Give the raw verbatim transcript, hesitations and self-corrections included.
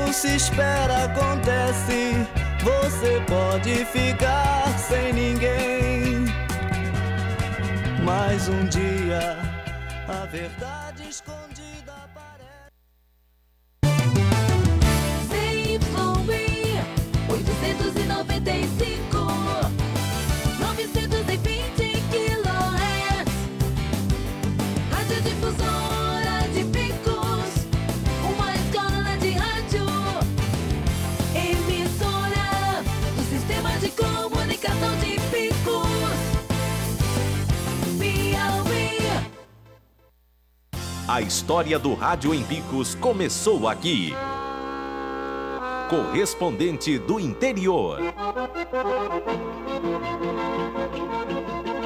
não se espera acontece. Você pode ficar sem ninguém, mas um dia a verdade escondida aparece. C Y oitocentos e noventa e cinco, novecentos e vinte quilohertz, radiodifusora de Picos, uma escola de rádio, emissora do sistema de comunicação de Picos, Piauí. A história do rádio em Picos começou aqui. Correspondente do interior.